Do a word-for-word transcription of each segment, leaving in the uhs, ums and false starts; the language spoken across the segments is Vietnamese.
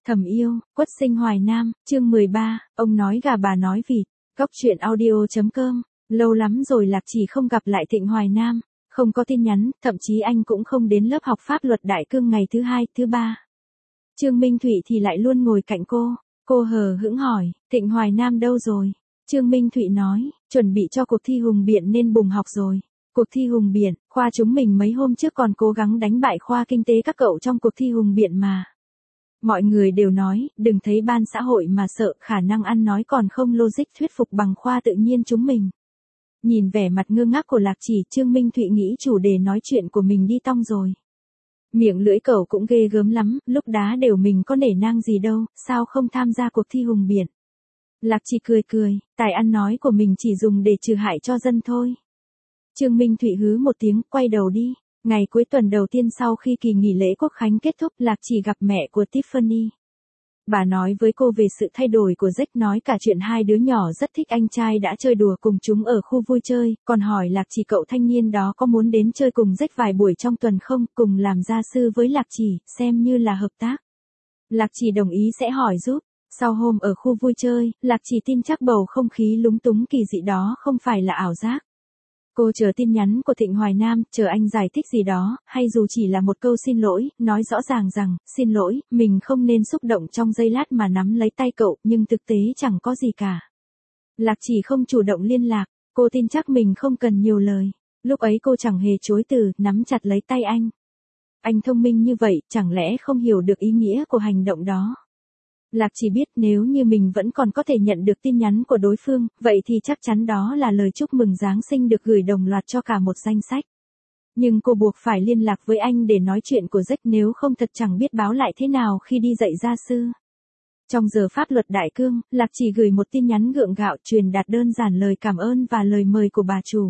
Thầm yêu, Quất Sinh Hoài Nam, chương mười ba, ông nói gà bà nói vịt. Góc truyện audio.com, lâu lắm rồi Lạc Chỉ không gặp lại Thịnh Hoài Nam, không có tin nhắn, thậm chí anh cũng không đến lớp học pháp luật đại cương ngày thứ hai, thứ ba. Trương Minh Thụy thì lại luôn ngồi cạnh cô, cô hờ hững hỏi, Thịnh Hoài Nam đâu rồi? Trương Minh Thụy nói, chuẩn bị cho cuộc thi hùng biện nên bùng học rồi. Cuộc thi hùng biện, khoa chúng mình mấy hôm trước còn cố gắng đánh bại khoa kinh tế các cậu trong cuộc thi hùng biện mà. Mọi người đều nói, đừng thấy ban xã hội mà sợ, khả năng ăn nói còn không logic thuyết phục bằng khoa tự nhiên chúng mình. Nhìn vẻ mặt ngơ ngác của Lạc Chỉ, Trương Minh Thụy nghĩ chủ đề nói chuyện của mình đi tong rồi. Miệng lưỡi cậu cũng ghê gớm lắm, lúc đá đều mình có nể nang gì đâu, sao không tham gia cuộc thi hùng biện. Lạc Chỉ cười cười, tài ăn nói của mình chỉ dùng để trừ hại cho dân thôi. Trương Minh Thụy hứ một tiếng, quay đầu đi. Ngày cuối tuần đầu tiên sau khi kỳ nghỉ lễ Quốc khánh kết thúc, Lạc Chỉ gặp mẹ của Tiffany. Bà nói với cô về sự thay đổi của Jack, nói cả chuyện hai đứa nhỏ rất thích anh trai đã chơi đùa cùng chúng ở khu vui chơi, còn hỏi Lạc Chỉ cậu thanh niên đó có muốn đến chơi cùng Jack vài buổi trong tuần không, cùng làm gia sư với Lạc Chỉ, xem như là hợp tác. Lạc Chỉ đồng ý sẽ hỏi giúp. Sau hôm ở khu vui chơi, Lạc Chỉ tin chắc bầu không khí lúng túng kỳ dị đó không phải là ảo giác. Cô chờ tin nhắn của Thịnh Hoài Nam, chờ anh giải thích gì đó, hay dù chỉ là một câu xin lỗi, nói rõ ràng rằng, xin lỗi, mình không nên xúc động trong giây lát mà nắm lấy tay cậu, nhưng thực tế chẳng có gì cả. Lạc Chỉ không chủ động liên lạc, cô tin chắc mình không cần nhiều lời. Lúc ấy cô chẳng hề chối từ, nắm chặt lấy tay anh. Anh thông minh như vậy, chẳng lẽ không hiểu được ý nghĩa của hành động đó? Lạc Chỉ biết nếu như mình vẫn còn có thể nhận được tin nhắn của đối phương, vậy thì chắc chắn đó là lời chúc mừng Giáng sinh được gửi đồng loạt cho cả một danh sách. Nhưng cô buộc phải liên lạc với anh để nói chuyện của Jack, nếu không thật chẳng biết báo lại thế nào khi đi dạy gia sư. Trong giờ pháp luật đại cương, Lạc Chỉ gửi một tin nhắn gượng gạo truyền đạt đơn giản lời cảm ơn và lời mời của bà chủ.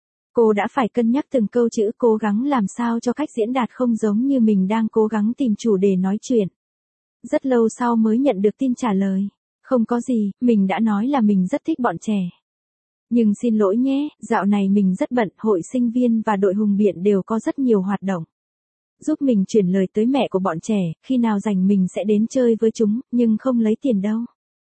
Cô đã phải cân nhắc từng câu chữ, cố gắng làm sao cho cách diễn đạt không giống như mình đang cố gắng tìm chủ đề nói chuyện. Rất lâu sau mới nhận được tin trả lời. Không có gì, mình đã nói là mình rất thích bọn trẻ. Nhưng xin lỗi nhé, dạo này mình rất bận, hội sinh viên và đội hùng biện đều có rất nhiều hoạt động. Giúp mình chuyển lời tới mẹ của bọn trẻ, khi nào rảnh mình sẽ đến chơi với chúng, nhưng không lấy tiền đâu.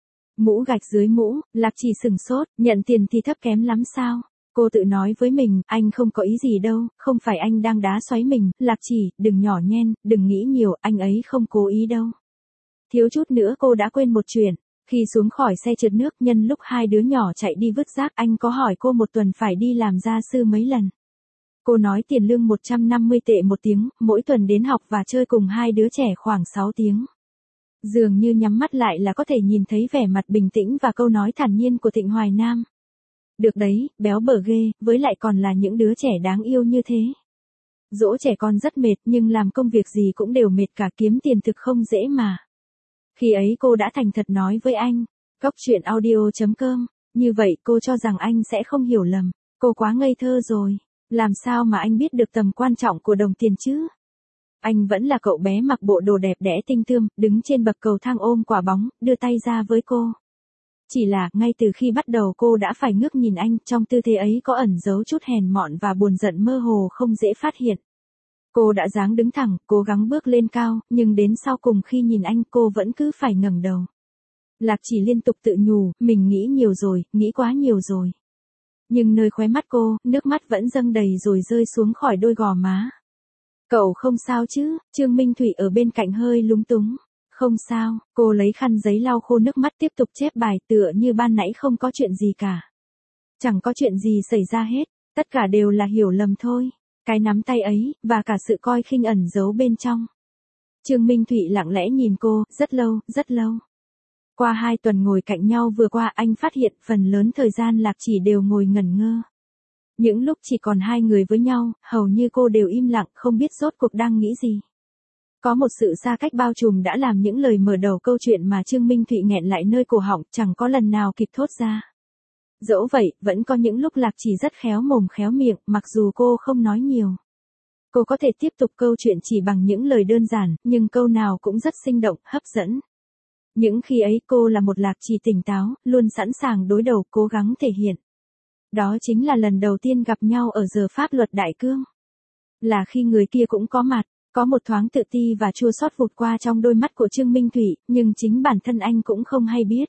Mũ gạch dưới mũ, Lạc Chỉ sừng sốt, nhận tiền thì thấp kém lắm sao? Cô tự nói với mình, anh không có ý gì đâu, không phải anh đang đá xoáy mình, Lạc Chỉ, đừng nhỏ nhen, đừng nghĩ nhiều, anh ấy không cố ý đâu. Thiếu chút nữa cô đã quên một chuyện. Khi xuống khỏi xe trượt nước, nhân lúc hai đứa nhỏ chạy đi vứt rác, anh có hỏi cô một tuần phải đi làm gia sư mấy lần. Cô nói tiền lương một trăm năm mươi tệ một tiếng, mỗi tuần đến học và chơi cùng hai đứa trẻ khoảng sáu tiếng. Dường như nhắm mắt lại là có thể nhìn thấy vẻ mặt bình tĩnh và câu nói thản nhiên của Thịnh Hoài Nam. Được đấy, béo bở ghê, với lại còn là những đứa trẻ đáng yêu như thế. Dỗ trẻ con rất mệt, nhưng làm công việc gì cũng đều mệt cả, kiếm tiền thực không dễ mà. Khi ấy cô đã thành thật nói với anh, góc truyện audio.com, như vậy cô cho rằng anh sẽ không hiểu lầm, cô quá ngây thơ rồi, làm sao mà anh biết được tầm quan trọng của đồng tiền chứ? Anh vẫn là cậu bé mặc bộ đồ đẹp đẽ tinh tươm, đứng trên bậc cầu thang ôm quả bóng, đưa tay ra với cô. Chỉ là, ngay từ khi bắt đầu cô đã phải ngước nhìn anh, trong tư thế ấy có ẩn giấu chút hèn mọn và buồn giận mơ hồ không dễ phát hiện. Cô đã dáng đứng thẳng, cố gắng bước lên cao, nhưng đến sau cùng khi nhìn anh cô vẫn cứ phải ngẩng đầu. Lạc Chỉ liên tục tự nhủ, mình nghĩ nhiều rồi, nghĩ quá nhiều rồi. Nhưng nơi khóe mắt cô, nước mắt vẫn dâng đầy rồi rơi xuống khỏi đôi gò má. Cậu không sao chứ? Trương Minh Thụy ở bên cạnh hơi lúng túng. Không sao, cô lấy khăn giấy lau khô nước mắt tiếp tục chép bài, tựa như ban nãy không có chuyện gì cả. Chẳng có chuyện gì xảy ra hết, tất cả đều là hiểu lầm thôi. Cái nắm tay ấy, và cả sự coi khinh ẩn giấu bên trong. Trương Minh Thụy lặng lẽ nhìn cô, rất lâu, rất lâu. Qua hai tuần ngồi cạnh nhau vừa qua, anh phát hiện phần lớn thời gian Lạc Chỉ đều ngồi ngẩn ngơ. Những lúc chỉ còn hai người với nhau, hầu như cô đều im lặng, không biết rốt cuộc đang nghĩ gì. Có một sự xa cách bao trùm đã làm những lời mở đầu câu chuyện mà Trương Minh Thụy nghẹn lại nơi cổ họng, chẳng có lần nào kịp thốt ra. Dẫu vậy, vẫn có những lúc Lạc Chỉ rất khéo mồm khéo miệng, mặc dù cô không nói nhiều. Cô có thể tiếp tục câu chuyện chỉ bằng những lời đơn giản, nhưng câu nào cũng rất sinh động, hấp dẫn. Những khi ấy cô là một Lạc Chỉ tỉnh táo, luôn sẵn sàng đối đầu, cố gắng thể hiện. Đó chính là lần đầu tiên gặp nhau ở giờ pháp luật đại cương. Là khi người kia cũng có mặt. Có một thoáng tự ti và chua xót vụt qua trong đôi mắt của Trương Minh Thụy, nhưng chính bản thân anh cũng không hay biết.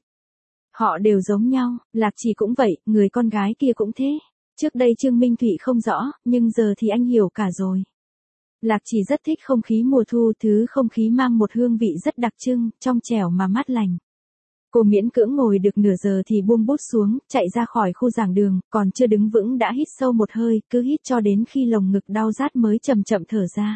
Họ đều giống nhau, Lạc Chỉ cũng vậy, người con gái kia cũng thế. Trước đây Trương Minh Thụy không rõ, nhưng giờ thì anh hiểu cả rồi. Lạc Chỉ rất thích không khí mùa thu, thứ không khí mang một hương vị rất đặc trưng, trong trẻo mà mát lành. Cô miễn cưỡng ngồi được nửa giờ thì buông bút xuống, chạy ra khỏi khu giảng đường, còn chưa đứng vững đã hít sâu một hơi, cứ hít cho đến khi lồng ngực đau rát mới chậm chậm thở ra.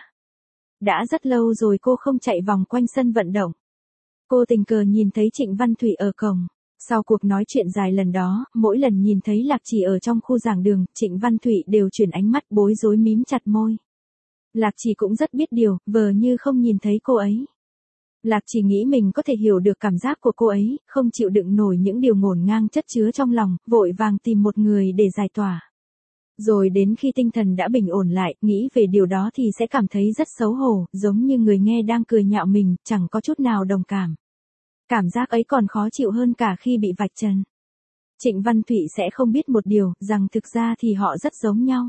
Đã rất lâu rồi cô không chạy vòng quanh sân vận động. Cô tình cờ nhìn thấy Trịnh Văn Thụy ở cổng. Sau cuộc nói chuyện dài lần đó, mỗi lần nhìn thấy Lạc Chỉ ở trong khu giảng đường, Trịnh Văn Thụy đều chuyển ánh mắt bối rối mím chặt môi. Lạc Chỉ cũng rất biết điều, vờ như không nhìn thấy cô ấy. Lạc Chỉ nghĩ mình có thể hiểu được cảm giác của cô ấy, không chịu đựng nổi những điều ngổn ngang chất chứa trong lòng, vội vàng tìm một người để giải tỏa. Rồi đến khi tinh thần đã bình ổn lại, nghĩ về điều đó thì sẽ cảm thấy rất xấu hổ, giống như người nghe đang cười nhạo mình, chẳng có chút nào đồng cảm. Cảm giác ấy còn khó chịu hơn cả khi bị vạch trần. Trịnh Văn Thụy sẽ không biết một điều, rằng thực ra thì họ rất giống nhau.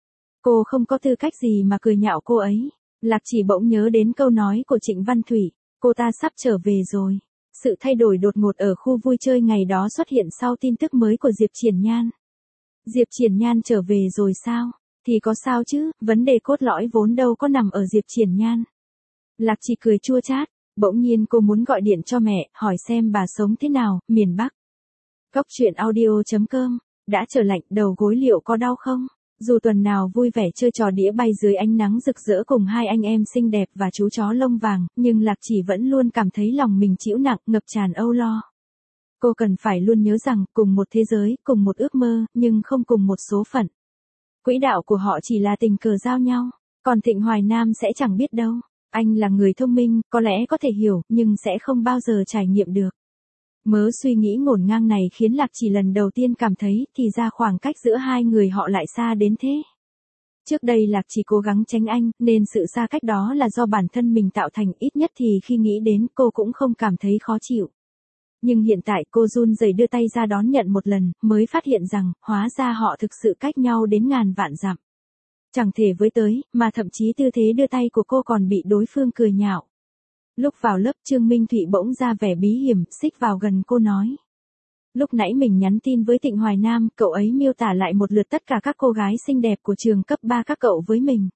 Cô không có tư cách gì mà cười nhạo cô ấy. Lạc Chỉ bỗng nhớ đến câu nói của Trịnh Văn Thụy, cô ta sắp trở về rồi. Sự thay đổi đột ngột ở khu vui chơi ngày đó xuất hiện sau tin tức mới của Diệp Triển Nhan. Diệp Triển Nhan trở về rồi sao? Thì có sao chứ, vấn đề cốt lõi vốn đâu có nằm ở Diệp Triển Nhan. Lạc Chỉ cười chua chát, bỗng nhiên cô muốn gọi điện cho mẹ, hỏi xem bà sống thế nào, miền Bắc. Góc truyện audio chấm com, đã trở lạnh, đầu gối liệu có đau không? Dù tuần nào vui vẻ chơi trò đĩa bay dưới ánh nắng rực rỡ cùng hai anh em xinh đẹp và chú chó lông vàng, nhưng Lạc Chỉ vẫn luôn cảm thấy lòng mình chịu nặng, ngập tràn âu lo. Cô cần phải luôn nhớ rằng, cùng một thế giới, cùng một ước mơ, nhưng không cùng một số phận. Quỹ đạo của họ chỉ là tình cờ giao nhau, còn Thịnh Hoài Nam sẽ chẳng biết đâu. Anh là người thông minh, có lẽ có thể hiểu, nhưng sẽ không bao giờ trải nghiệm được. Mớ suy nghĩ ngổn ngang này khiến Lạc Chỉ lần đầu tiên cảm thấy, thì ra khoảng cách giữa hai người họ lại xa đến thế. Trước đây Lạc Chỉ cố gắng tránh anh, nên sự xa cách đó là do bản thân mình tạo thành, ít nhất thì khi nghĩ đến cô cũng không cảm thấy khó chịu. Nhưng hiện tại cô run rẩy đưa tay ra đón nhận một lần, mới phát hiện rằng, hóa ra họ thực sự cách nhau đến ngàn vạn dặm. Chẳng thể với tới, mà thậm chí tư thế đưa tay của cô còn bị đối phương cười nhạo. Lúc vào lớp Trương Minh Thụy bỗng ra vẻ bí hiểm, xích vào gần cô nói. Lúc nãy mình nhắn tin với Thịnh Hoài Nam, cậu ấy miêu tả lại một lượt tất cả các cô gái xinh đẹp của trường cấp ba các cậu với mình.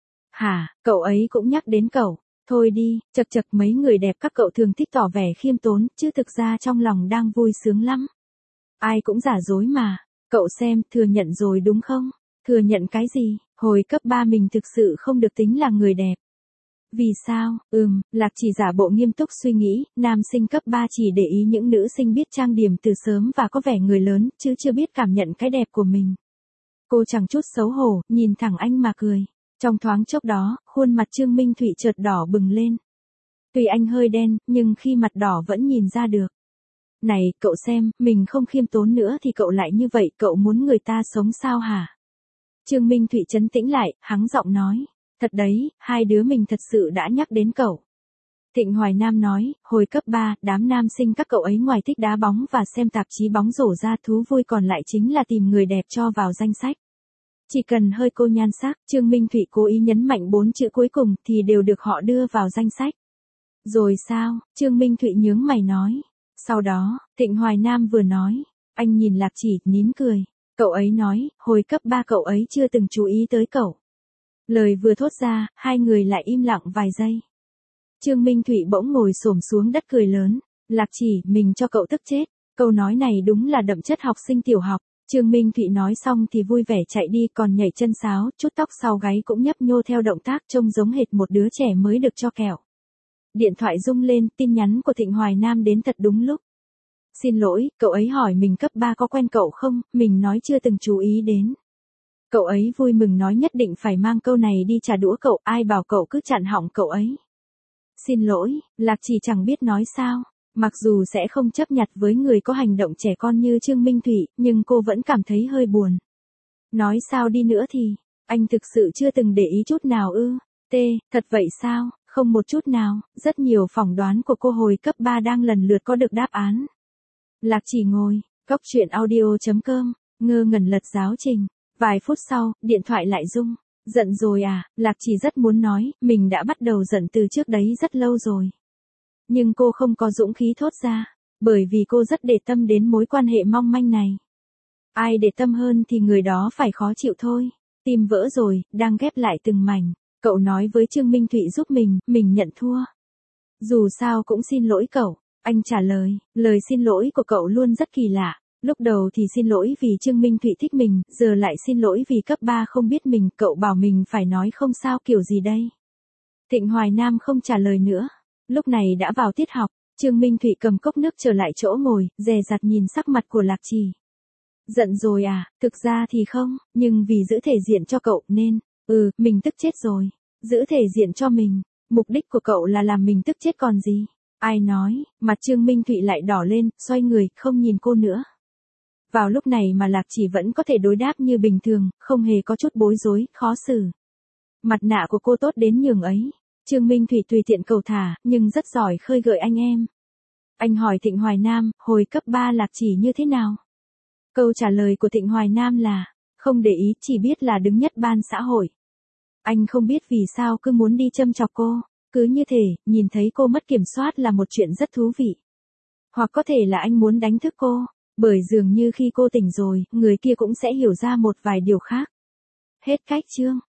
Hả, cậu ấy cũng nhắc đến cậu. Thôi đi, chật chật mấy người đẹp các cậu thường thích tỏ vẻ khiêm tốn, chứ thực ra trong lòng đang vui sướng lắm. Ai cũng giả dối mà. Cậu xem, thừa nhận rồi đúng không? Thừa nhận cái gì? Hồi cấp ba mình thực sự không được tính là người đẹp. Vì sao? Ừm, Lạc Chỉ giả bộ nghiêm túc suy nghĩ, nam sinh cấp ba chỉ để ý những nữ sinh biết trang điểm từ sớm và có vẻ người lớn, chứ chưa biết cảm nhận cái đẹp của mình. Cô chẳng chút xấu hổ, nhìn thẳng anh mà cười. Trong thoáng chốc đó, khuôn mặt Trương Minh Thụy chợt đỏ bừng lên. Tuy anh hơi đen, nhưng khi mặt đỏ vẫn nhìn ra được. Này, cậu xem, mình không khiêm tốn nữa thì cậu lại như vậy, cậu muốn người ta sống sao hả? Trương Minh Thụy trấn tĩnh lại, hắng giọng nói. Thật đấy, hai đứa mình thật sự đã nhắc đến cậu. Thịnh Hoài Nam nói, hồi cấp ba, đám nam sinh các cậu ấy ngoài thích đá bóng và xem tạp chí bóng rổ ra, thú vui còn lại chính là tìm người đẹp cho vào danh sách. Chỉ cần hơi cô nhan sắc, Trương Minh Thụy cố ý nhấn mạnh bốn chữ cuối cùng thì đều được họ đưa vào danh sách. Rồi sao? Trương Minh Thụy nhướng mày nói. Sau đó, Thịnh Hoài Nam vừa nói, anh nhìn Lạc Chỉ, nín cười. Cậu ấy nói, hồi cấp ba cậu ấy chưa từng chú ý tới cậu. Lời vừa thốt ra, hai người lại im lặng vài giây. Trương Minh Thụy bỗng ngồi xổm xuống đất cười lớn. Lạc Chỉ, mình cho cậu tức chết. Câu nói này đúng là đậm chất học sinh tiểu học. Trương Minh Thụy nói xong thì vui vẻ chạy đi, còn nhảy chân sáo, chút tóc sau gáy cũng nhấp nhô theo động tác trông giống hệt một đứa trẻ mới được cho kẹo. Điện thoại rung lên, tin nhắn của Thịnh Hoài Nam đến thật đúng lúc. Xin lỗi, cậu ấy hỏi mình cấp ba có quen cậu không, mình nói chưa từng chú ý đến. Cậu ấy vui mừng nói nhất định phải mang câu này đi trả đũa cậu, ai bảo cậu cứ chặn họng cậu ấy. Xin lỗi, Lạc Chỉ chẳng biết nói sao. Mặc dù sẽ không chấp nhặt với người có hành động trẻ con như Trương Minh Thụy, nhưng cô vẫn cảm thấy hơi buồn. Nói sao đi nữa thì, anh thực sự chưa từng để ý chút nào ư? T, thật vậy sao? Không một chút nào, rất nhiều phỏng đoán của cô hồi cấp ba đang lần lượt có được đáp án. Lạc Chỉ ngồi, góc truyện audio chấm com, ngơ ngẩn lật giáo trình. Vài phút sau, điện thoại lại rung. Giận rồi à, Lạc Chỉ rất muốn nói, mình đã bắt đầu giận từ trước đấy rất lâu rồi. Nhưng cô không có dũng khí thốt ra, bởi vì cô rất để tâm đến mối quan hệ mong manh này. Ai để tâm hơn thì người đó phải khó chịu thôi. Tim vỡ rồi, đang ghép lại từng mảnh. Cậu nói với Trương Minh Thụy giúp mình, mình nhận thua. Dù sao cũng xin lỗi cậu. Anh trả lời, lời xin lỗi của cậu luôn rất kỳ lạ. Lúc đầu thì xin lỗi vì Trương Minh Thụy thích mình, giờ lại xin lỗi vì cấp ba không biết mình, cậu bảo mình phải nói không sao kiểu gì đây. Thịnh Hoài Nam không trả lời nữa. Lúc này đã vào tiết học, Trương Minh Thụy cầm cốc nước trở lại chỗ ngồi, dè dặt nhìn sắc mặt của Lạc Trì. Giận rồi à, thực ra thì không, nhưng vì giữ thể diện cho cậu nên, ừ, mình tức chết rồi. Giữ thể diện cho mình, mục đích của cậu là làm mình tức chết còn gì. Ai nói, mặt Trương Minh Thụy lại đỏ lên, xoay người, không nhìn cô nữa. Vào lúc này mà Lạc Chỉ vẫn có thể đối đáp như bình thường, không hề có chút bối rối, khó xử. Mặt nạ của cô tốt đến nhường ấy. Trương Minh Thụy tùy tiện cầu thả, nhưng rất giỏi khơi gợi anh em. Anh hỏi Thịnh Hoài Nam, hồi cấp ba Lạc Chỉ như thế nào? Câu trả lời của Thịnh Hoài Nam là, không để ý, chỉ biết là đứng nhất ban xã hội. Anh không biết vì sao cứ muốn đi châm chọc cô, cứ như thể, nhìn thấy cô mất kiểm soát là một chuyện rất thú vị. Hoặc có thể là anh muốn đánh thức cô, bởi dường như khi cô tỉnh rồi, người kia cũng sẽ hiểu ra một vài điều khác. Hết cách chương.